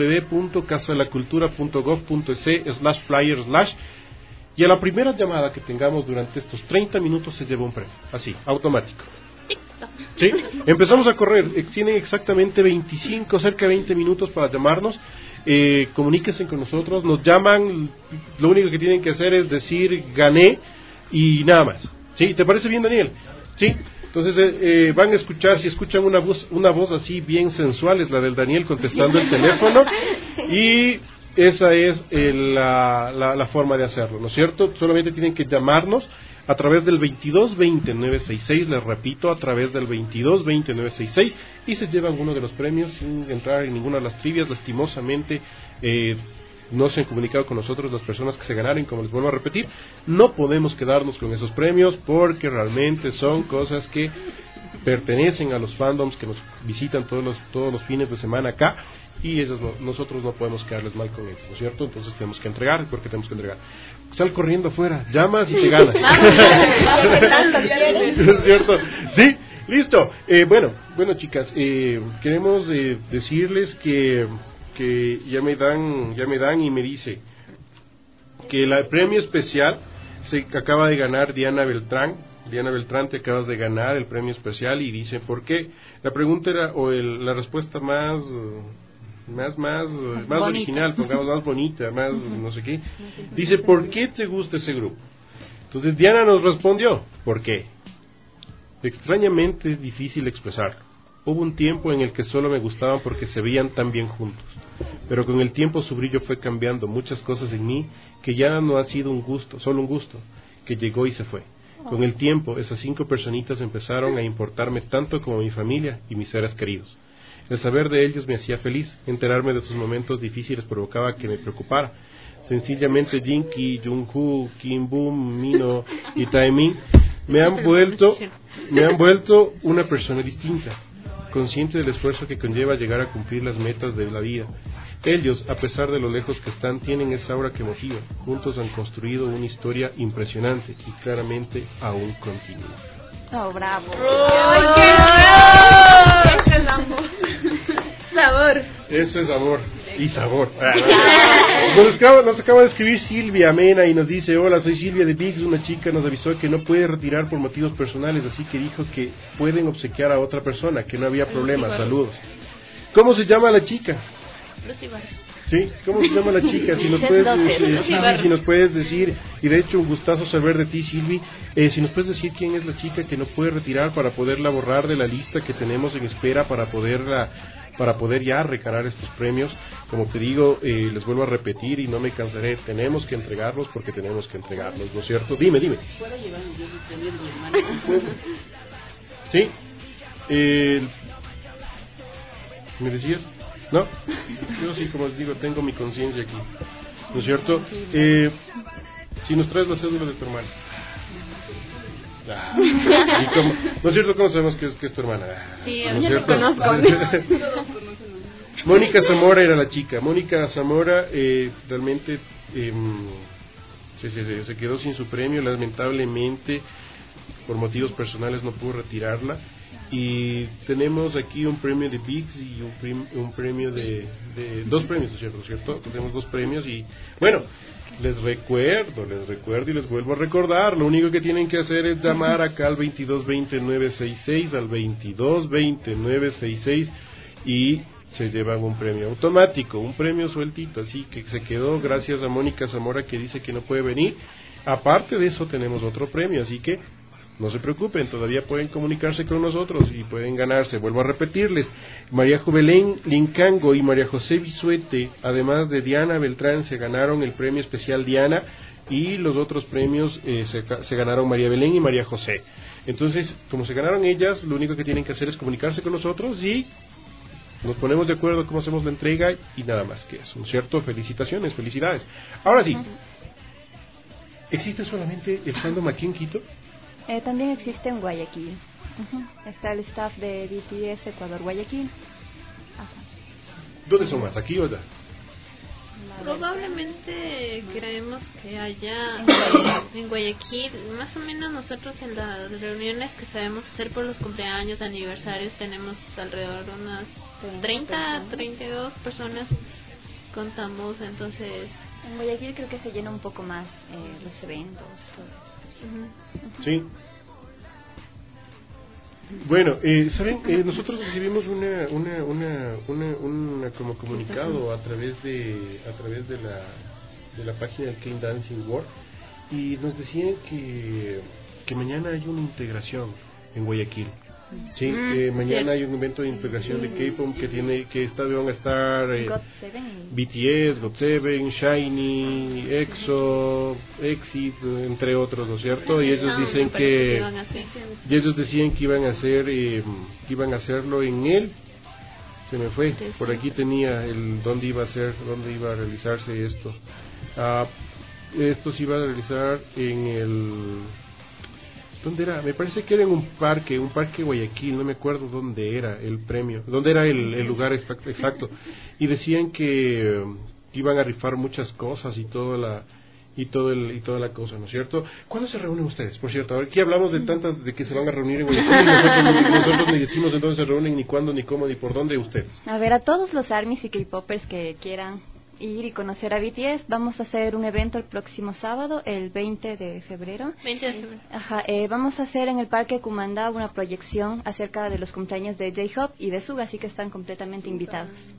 [SPEAKER 3] www.casadelacultura.gov.es/flyer/ y a la primera llamada que tengamos durante estos 30 minutos se lleva un premio, así, automático. ¿Sí? Empezamos a correr, tienen exactamente cerca de 20 minutos para llamarnos. Comuníquense con nosotros, nos llaman, lo único que tienen que hacer es decir gané y nada más. ¿Sí? ¿Te parece bien, Daniel? ¿Sí? Entonces van a escuchar, si escuchan una voz así bien sensual, es la del Daniel contestando el teléfono, y esa es la forma de hacerlo, ¿no es cierto? Solamente tienen que llamarnos a través del 2220-966, les repito, a través del 2220-966, y se llevan uno de los premios sin entrar en ninguna de las trivias. Lastimosamente no se han comunicado con nosotros las personas que se ganaron, como les vuelvo a repetir, no podemos quedarnos con esos premios porque realmente son cosas que pertenecen a los fandoms que nos visitan todos los fines de semana acá, y nosotros no podemos quedarles mal con ellos, ¿no es cierto? Entonces tenemos que entregar, porque tenemos que entregar. Sal corriendo afuera, llamas y te ganas. ¿No es cierto? Sí, listo. Bueno, chicas, queremos decirles que ya me dan y me dice que el premio especial se acaba de ganar Diana Beltrán. Diana Beltrán, te acabas de ganar el premio especial, y dice ¿por qué? La pregunta era, la respuesta más más original, pongamos más bonita, más no sé qué. Dice, ¿por qué te gusta ese grupo? Entonces Diana nos respondió, ¿por qué? Extrañamente es difícil expresarlo. Hubo un tiempo en el que solo me gustaban porque se veían tan bien juntos, pero con el tiempo su brillo fue cambiando muchas cosas en mí que ya no ha sido un gusto, solo un gusto, que llegó y se fue. Con el tiempo, esas 5 personitas empezaron a importarme tanto como mi familia y mis seres queridos. El saber de ellos me hacía feliz, enterarme de sus momentos difíciles provocaba que me preocupara. Sencillamente Jinky, Jungkook, Kim Boom, Mino y Taemin me han vuelto una persona distinta, consciente del esfuerzo que conlleva llegar a cumplir las metas de la vida. Ellos, a pesar de lo lejos que están, tienen esa aura que motiva. Juntos han construido una historia impresionante y claramente aún continúa.
[SPEAKER 5] ¡Oh, bravo!
[SPEAKER 4] ¡Oh, qué amor! Sabor.
[SPEAKER 3] Eso es amor y sabor. Nos acaba de escribir Silvia Mena y nos dice: hola, soy Silvia de Bigs. Una chica nos avisó que no puede retirar por motivos personales, así que dijo que pueden obsequiar a otra persona, que no había problema. Saludos. ¿Cómo se llama la chica? Sí, ¿cómo se llama la chica? Si nos puedes decir, si nos puedes decir, y de hecho un gustazo saber de ti, Silvi, si nos puedes decir quién es la chica que no puede retirar para poderla borrar de la lista que tenemos en espera para poder ya recalar estos premios. Como te digo, les vuelvo a repetir y no me cansaré, tenemos que entregarlos porque tenemos que entregarlos, ¿no es cierto? Dime.
[SPEAKER 6] ¿Puedo llevar yo el premio de mi hermana?
[SPEAKER 3] Sí. ¿Me decías? No, yo sí, como les digo, tengo mi conciencia aquí, ¿no es cierto? Si nos traes la cédula de tu hermana. ¿No es cierto? ¿Cómo sabemos que es tu hermana?
[SPEAKER 4] Sí,
[SPEAKER 3] ¿no
[SPEAKER 4] yo te conozco.
[SPEAKER 3] Mónica Zamora era la chica. Mónica Zamora realmente se quedó sin su premio, lamentablemente, por motivos personales no pudo retirarla. Y tenemos aquí un premio de Bigs y un premio de 2 premios, ¿cierto? Tenemos 2 premios y bueno, les recuerdo y les vuelvo a recordar, lo único que tienen que hacer es llamar acá al 2220-966, al 2220-966 y se llevan un premio automático, un premio sueltito, así que se quedó gracias a Mónica Zamora que dice que no puede venir. Aparte de eso tenemos otro premio, así que no se preocupen, todavía pueden comunicarse con nosotros y pueden ganarse. Vuelvo a repetirles, María Juvelén Lincango y María José Bisuete, además de Diana Beltrán, se ganaron el premio especial Diana y los otros premios se ganaron María Belén y María José. Entonces, como se ganaron ellas, lo único que tienen que hacer es comunicarse con nosotros y nos ponemos de acuerdo cómo hacemos la entrega y nada más que eso, ¿no es cierto? Felicitaciones, felicidades. Ahora sí, ¿existe solamente el fandom aquí en Quito?
[SPEAKER 7] También existe en Guayaquil. Está el staff de BTS Ecuador Guayaquil.
[SPEAKER 3] ¿Dónde son más? ¿Aquí o allá?
[SPEAKER 4] Probablemente creemos que allá en Guayaquil, más o menos nosotros en las reuniones que sabemos hacer por los cumpleaños, aniversarios, tenemos alrededor de unas 32 personas contamos, entonces...
[SPEAKER 7] En Guayaquil creo que se llena un poco más los eventos, todo.
[SPEAKER 3] Sí. Bueno, saben, nosotros recibimos una como comunicado a través de la página del K Dancing World y nos decían que mañana hay una integración en Guayaquil. Sí, mañana hay un evento de integración de K-pop van a estar BTS, GOT7, SHINee, EXO, EXIT, entre otros, ¿no es cierto? Y ellos dicen decían que iban a hacer, que iban a hacerlo en se me fue, por aquí tenía dónde iba a realizarse esto. Esto se iba a realizar en ¿dónde era? Me parece que era en un parque Guayaquil, no me acuerdo dónde era el premio, dónde era el lugar exacto. Y decían que iban a rifar muchas cosas y toda la cosa, ¿no es cierto? ¿Cuándo se reúnen ustedes? Por cierto, aquí hablamos de que se van a reunir en Guayaquil y nosotros ni decimos en dónde se reúnen, ni cuándo, ni cómo, ni por dónde ustedes.
[SPEAKER 7] A ver, a todos los ARMYs y K-popers que quieran ir y conocer a BTS, vamos a hacer un evento el próximo sábado, el 20 de febrero. Vamos a hacer en el Parque Cumandá una proyección acerca de los cumpleaños de J-Hope y de Suga, así que están completamente invitados.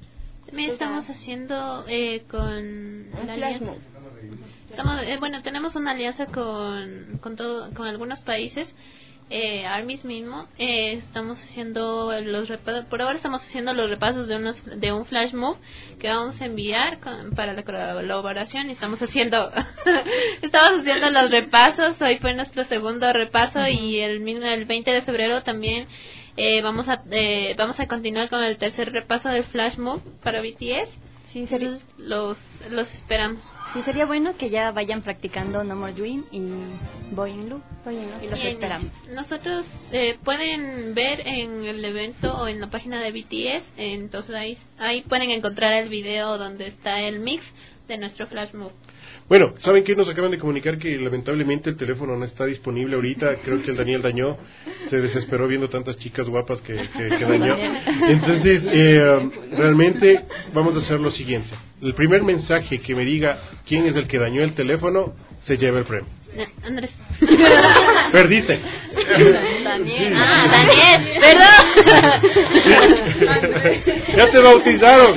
[SPEAKER 4] También estamos haciendo con la alianza. Tenemos una alianza con algunos países. Armis mismo estamos haciendo por ahora estamos haciendo los repasos de un flash mob que vamos a enviar para la colaboración y estamos haciendo los repasos. Hoy fue nuestro segundo repaso y el 20 de febrero también vamos a continuar con el tercer repaso del flash mob para BTS.
[SPEAKER 7] Sí,
[SPEAKER 4] entonces los esperamos.
[SPEAKER 7] Sí, sería bueno que ya vayan practicando No More Dream y Boy in Blue y los esperamos.
[SPEAKER 4] Nosotros pueden ver en el evento o en la página de BTS, entonces ahí pueden encontrar el video donde está el mix de nuestro flash mob.
[SPEAKER 3] Bueno, ¿saben qué? Nos acaban de comunicar que lamentablemente el teléfono no está disponible ahorita. Creo que el Daniel dañó, se desesperó viendo tantas chicas guapas que dañó. Entonces, realmente vamos a hacer lo siguiente. El primer mensaje que me diga quién es el que dañó el teléfono, se lleva el premio.
[SPEAKER 4] Andrés.
[SPEAKER 3] Perdiste.
[SPEAKER 4] Daniel. Daniel, perdón.
[SPEAKER 3] Sí. Ya te bautizaron.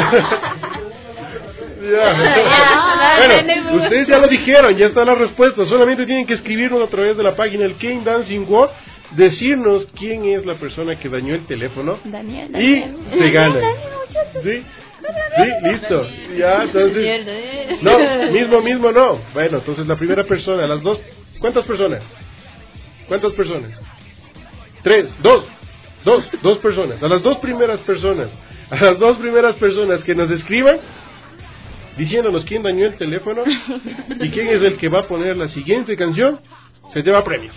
[SPEAKER 3] Bueno, ustedes ya lo dijeron, ya está la respuesta. Solamente tienen que escribirnos a través de la página del King Dancing World, decirnos quién es la persona que dañó el teléfono.
[SPEAKER 7] Daniel.
[SPEAKER 3] Y se gana. ¿Sí? Sí, listo. Ya, entonces. No, mismo no. Bueno, entonces la primera persona, las dos. ¿Cuántas personas? 3, 2 personas. A las dos primeras personas que nos escriban diciéndonos quién dañó el teléfono y quién es el que va a poner la siguiente canción, se lleva premios.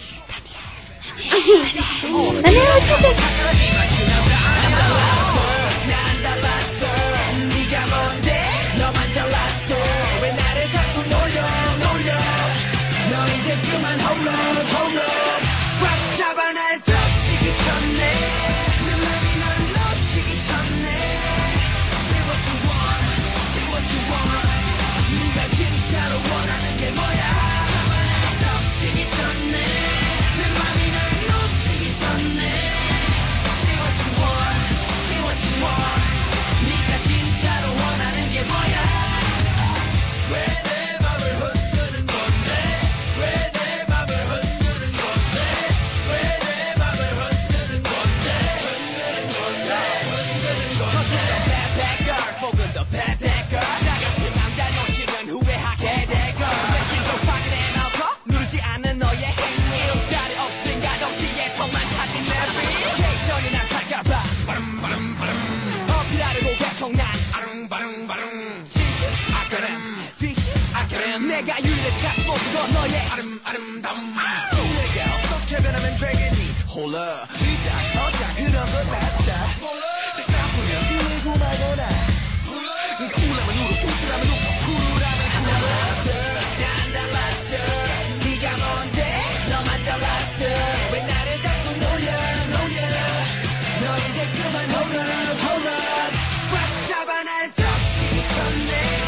[SPEAKER 8] 내가 유일한 모든 너의 아름다움 내가 어떻게 변하면 되겠니 홀라 이따 그런 거 닥쳐 나쁘면 이러고 말거나 쿨하면 울어 쿨하면 웃어 쿨하면 난 달랐어 네가 뭔데 너만 달랐어 왜 나를 자꾸 놀려 너 이제 그만 hold up 꽉 잡아 날 덮치기 전에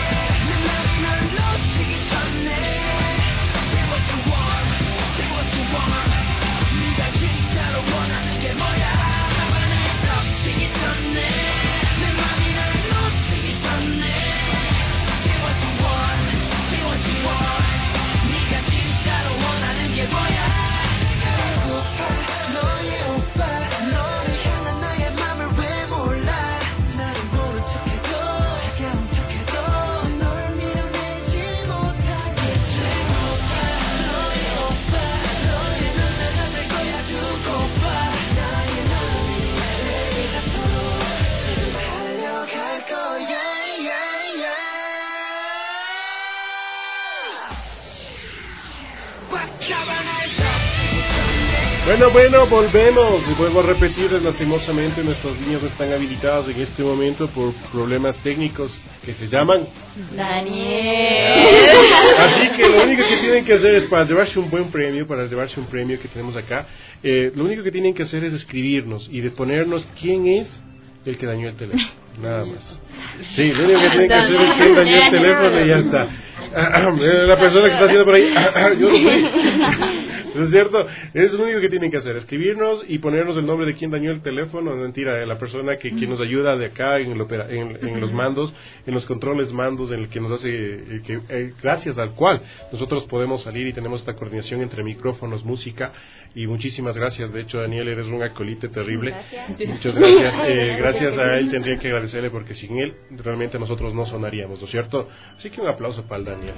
[SPEAKER 3] Bueno, volvemos y vuelvo a repetirles, lastimosamente nuestras líneas no están habilitadas en este momento por problemas técnicos que se llaman
[SPEAKER 4] Daniel.
[SPEAKER 3] Así que lo único que tienen que hacer es para llevarse un premio que tenemos acá, lo único que tienen que hacer es escribirnos y de ponernos quién es el que dañó el teléfono, nada más. Sí, lo único que tienen que hacer es quién dañó el teléfono y ya está. La persona que está haciendo por ahí, yo no sé. ¿No es cierto? Es lo único que tienen que hacer, escribirnos y ponernos el nombre de quien dañó el teléfono. No, mentira, de la persona que nos ayuda de acá en los mandos, en los controles mandos, en el que nos hace, gracias al cual nosotros podemos salir y tenemos esta coordinación entre micrófonos, música. Y muchísimas gracias, de hecho, Daniel, eres un acolite terrible. Gracias. Muchas gracias. Gracias a él tendría que agradecerle, porque sin él realmente nosotros no sonaríamos, ¿no es cierto? Así que un aplauso para el Daniel.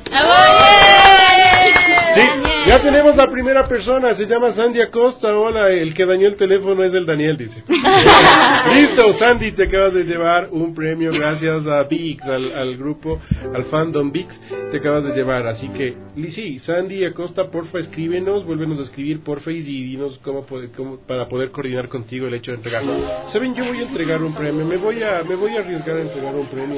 [SPEAKER 3] Sí, ya tenemos la primera persona, se llama Sandy Acosta. Hola, el que dañó el teléfono es el Daniel, dice. Listo, Sandy, te acabas de llevar un premio gracias a VIX, al grupo, al fandom VIX, te acabas de llevar. Así que, sí, Sandy Acosta, porfa, escríbenos, vuélvenos a escribir, porfa, y dinos cómo para poder coordinar contigo el hecho de entregarlo. Saben, yo voy a entregar un premio, me voy a arriesgar a entregar un premio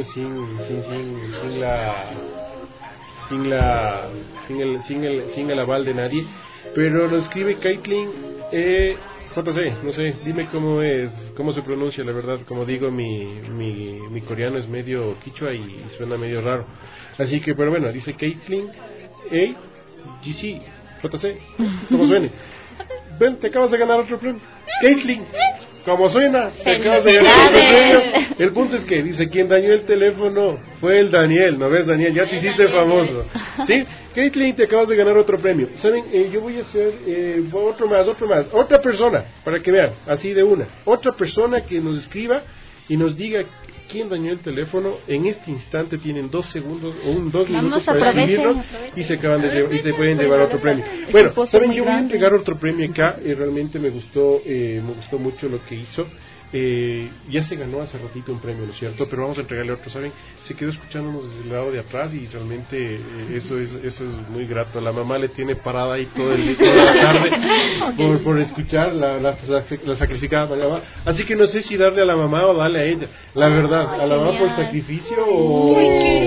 [SPEAKER 3] sin el aval de nadie, pero lo escribe Caitlin JC, no sé, dime cómo se pronuncia, la verdad, como digo, mi coreano es medio quichua y suena medio raro, así que, pero bueno, dice Caitlin GC JC, como suene. Ven, te acabas de ganar otro premio. Caitlin, como suena, te acabas de ganar otro premio. El punto es que dice, quien dañó el teléfono fue el Daniel. ¿No ves, Daniel? Ya te hiciste famoso. ¿Sí? Caitlin, te acabas de ganar otro premio. ¿Saben? Yo voy a hacer otro más. Otra persona, para que vean, así de una. Otra persona que nos escriba y nos diga quién dañó el teléfono. En este instante tienen 2 segundos o 2 minutos para escribirlo y se pueden llevar otro premio. Bueno, saben, yo voy a entregar otro premio acá. Realmente me gustó mucho lo que hizo. Ya se ganó hace ratito un premio, ¿no es cierto? Pero vamos a entregarle otro, ¿saben? Se quedó escuchándonos desde el lado de atrás y realmente eso es muy grato. La mamá le tiene parada ahí toda la tarde por escuchar la sacrificada mamá. Así que no sé si darle a la mamá o darle a ella. La verdad, a la mamá por sacrificio o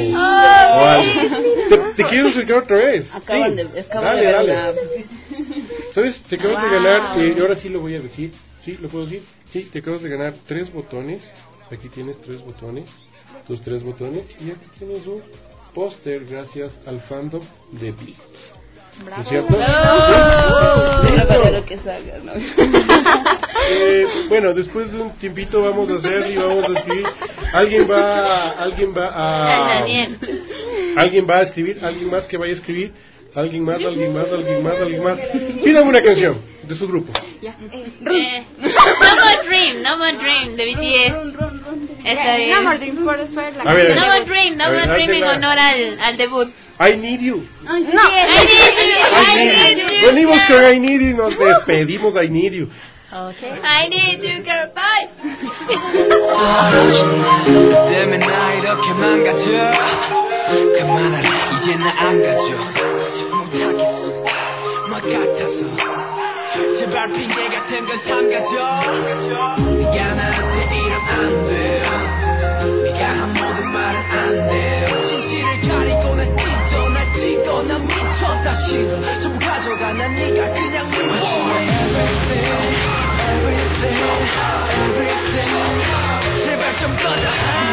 [SPEAKER 3] algo. ¿Te quieres acercar otra vez? Dale. ¿Sabes? Te acabas de ganar, ahora sí lo voy a decir. ¿Sí? ¿Lo puedo decir? Sí, te acabas de ganar 3 botones. Aquí tienes 3 botones. Tus 3 botones. Y aquí tienes un póster gracias al fandom de Beats. ¿No es cierto? Bueno, después de un tiempito vamos a hacer y vamos a escribir. Alguien va a escribir. Alguien más que vaya a escribir. Alguien más. Pídame una canción de su grupo.
[SPEAKER 4] No More Dream de BTS. Está bien.
[SPEAKER 5] No More Dream, por después la
[SPEAKER 4] No More Dream en honor al debut.
[SPEAKER 3] I Need You. Venimos con I Need You, nos despedimos. I Need You.
[SPEAKER 4] Okay. I need you, girl. Bye.
[SPEAKER 8] 때문에 나 이렇게 망가져. 그만하라, 이제 나 안 가져. 못하겠어, 막 같아서. 제발 핑계 같은 건 삼가져. 네가 나한테 이러면 안 돼. 네가 한 모든 말은 안 돼. 진실을 가리고 난 잊어. 날 찍어 난 미쳐. 다 싫어, 전부 가져가. 난 네가 그냥 미워. Everything 제발 좀 꺼져.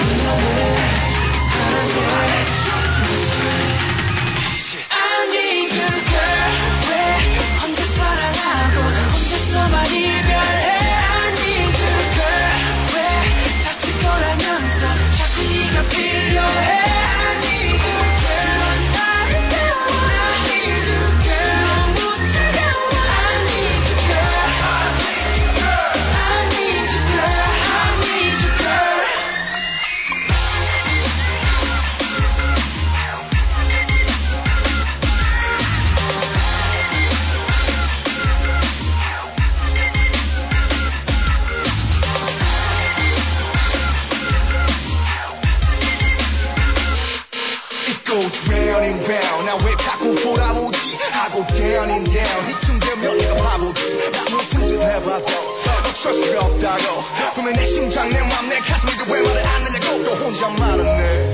[SPEAKER 8] I need you girl. 왜 혼자 사랑하고 혼자서만 이별해. I need you girl. 왜 다칠 거라면서 자꾸 네가 필요해. I need you girl. 나를 태워. I need you girl. 너무 차가워. I need you girl. Round and round, 나 왜 자꾸 돌아오지 하고 down and down 이쯤 되면 내가 바보지 나 무슨 짓 해봐도 어쩔 수가 없다고 분명 내 심장 내 맘 내 가슴인데 왜 말을 안 하냐고 또 혼자 말았네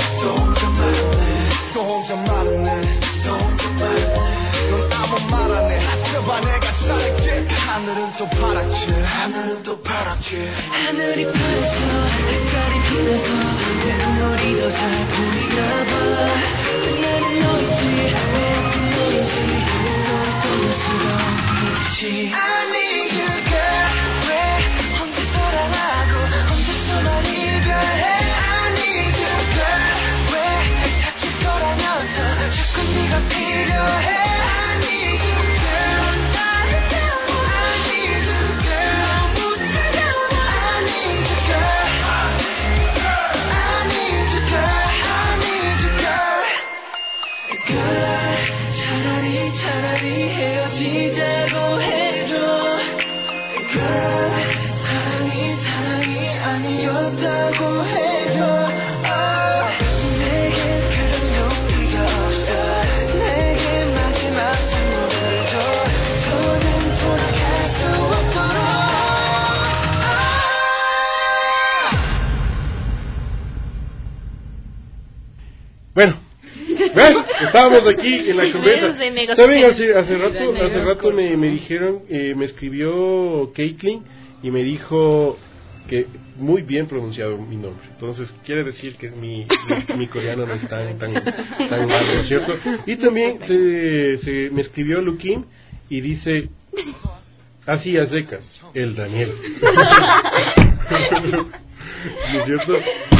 [SPEAKER 8] 넌 아무 말 안 해 하셔봐 내가 잘할게 하늘은 또 파랗게 하늘이 파래서 햇살이 빛나서 내 눈물이 더 잘 보이나 봐 나는 너이지 왜 너이지 너를 떠날 수가 없이 I need you girl 왜 혼자서만 하고 혼자서만 이별해 I need you girl 왜 다칠 거라면서 자꾸 네가 필요해 I need you girl 나를 태워 I need you girl 너무 차가워 I need you girl I need you girl I need you girl girl 차라리 헤어지자고 해줘 girl 사랑이 아니었다고 해줘 내게 그런 용기가 없어 내게 마지막 선물을 줘 더는 돌아갈 수 없도록
[SPEAKER 3] Bueno, ¿ves? Estábamos aquí en la conversa. ¿Saben? Hace rato me dijeron, me escribió Caitlin y me dijo que muy bien pronunciado mi nombre. Entonces quiere decir que mi coreano no es tan malo, ¿no es cierto? Y también me escribió Luquín y dice, así a secas, el Daniel. ¿No es cierto?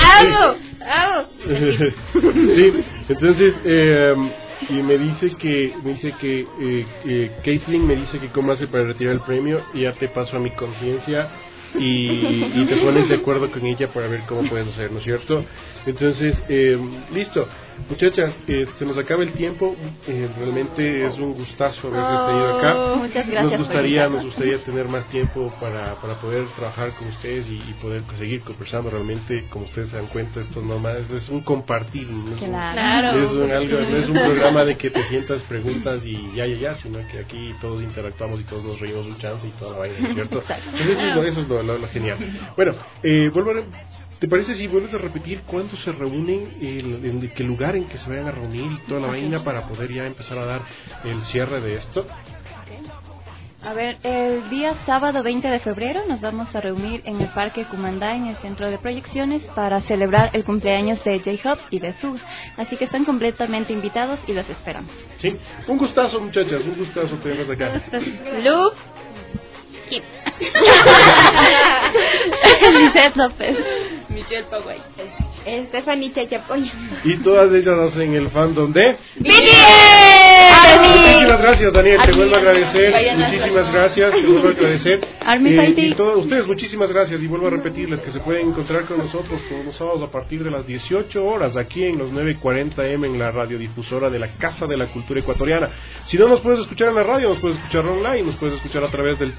[SPEAKER 3] Sí, entonces y me dice que Caitlin me dice que cómo hace para retirar el premio y ya te paso a mi conciencia y te pones de acuerdo con ella para ver cómo puedes hacer, ¿no es cierto? Entonces, listo, muchachas, se nos acaba el tiempo, realmente es un gustazo haberles tenido acá.
[SPEAKER 7] Muchas gracias.
[SPEAKER 3] Nos gustaría tener más tiempo para poder trabajar con ustedes y poder seguir conversando. Realmente, como ustedes se dan cuenta, esto nomás es un compartir, no es un programa de que te sientas, preguntas y ya, sino que aquí todos interactuamos y todos nos reímos un chance y toda la vaina, ¿no es cierto? Entonces, eso es lo genial. Bueno, ¿te parece si vuelves a repetir cuándo se reúnen, en qué lugar en que se vayan a reunir y toda la vaina para poder ya empezar a dar el cierre de esto?
[SPEAKER 7] A ver, el día sábado 20 de febrero nos vamos a reunir en el Parque Cumandá, en el centro de proyecciones, para celebrar el cumpleaños de J-Hop y de Sug. Así que están completamente invitados y los esperamos.
[SPEAKER 3] Sí, un gustazo, muchachas, un gustazo tenerlos acá.
[SPEAKER 7] Luz. Lisette López,
[SPEAKER 5] Michelle Paway,
[SPEAKER 9] Stephanie Chachapoy.
[SPEAKER 3] Y todas ellas hacen el fandom de
[SPEAKER 7] BTS.
[SPEAKER 3] Muchísimas gracias, Daniel, te vuelvo a agradecer. Muchísimas gracias, te vuelvo a agradecer. Y todos ustedes, muchísimas gracias. Y vuelvo a repetirles que se pueden encontrar con nosotros todos los sábados a partir de las 18 horas aquí en los 940M en la radiodifusora de la Casa de la Cultura Ecuatoriana. Si no nos puedes escuchar en la radio, nos puedes escuchar online, nos puedes escuchar a través del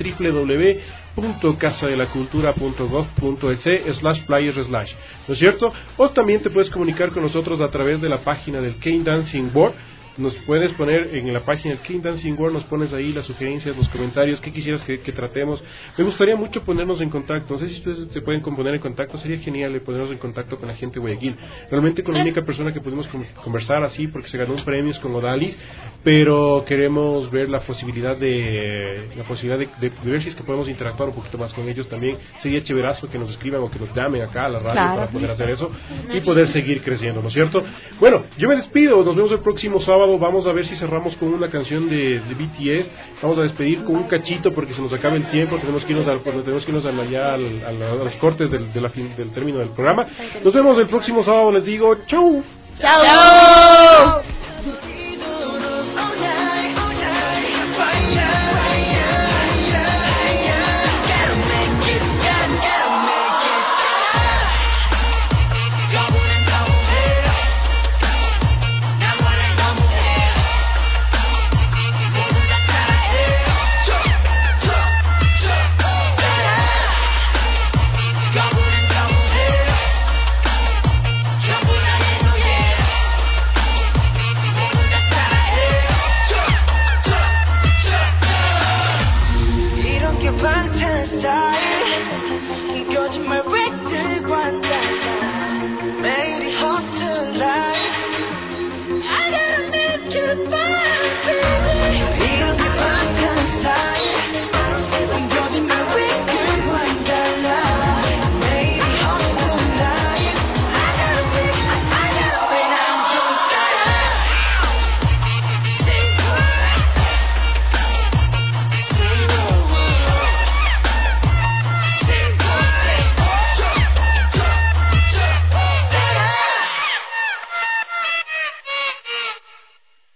[SPEAKER 3] www.casadelacultura.gov.es/players/, ¿no es cierto? O también te puedes comunicar con nosotros a través de la página del Kane Dancing Board. Nos puedes poner en la página del King Dancing World, nos pones ahí las sugerencias, los comentarios, qué quisieras que tratemos. Me gustaría mucho ponernos en contacto, no sé si ustedes se pueden poner en contacto, sería genial ponernos en contacto con la gente de Guayaquil. Realmente con la única persona que pudimos conversar así, porque se ganó un premio con Odalis, pero queremos ver la posibilidad de ver si es que podemos interactuar un poquito más con ellos también. Sería chéverazo que nos escriban o que nos llamen acá a la radio para poder hacer eso y poder seguir creciendo, ¿no es cierto? Bueno, yo me despido, nos vemos el próximo sábado. Vamos a ver si cerramos con una canción de BTS. Vamos a despedir con un cachito porque se nos acaba el tiempo. Tenemos que irnos a los cortes del término del programa. Nos vemos el próximo sábado. Les digo chau.
[SPEAKER 7] Chau.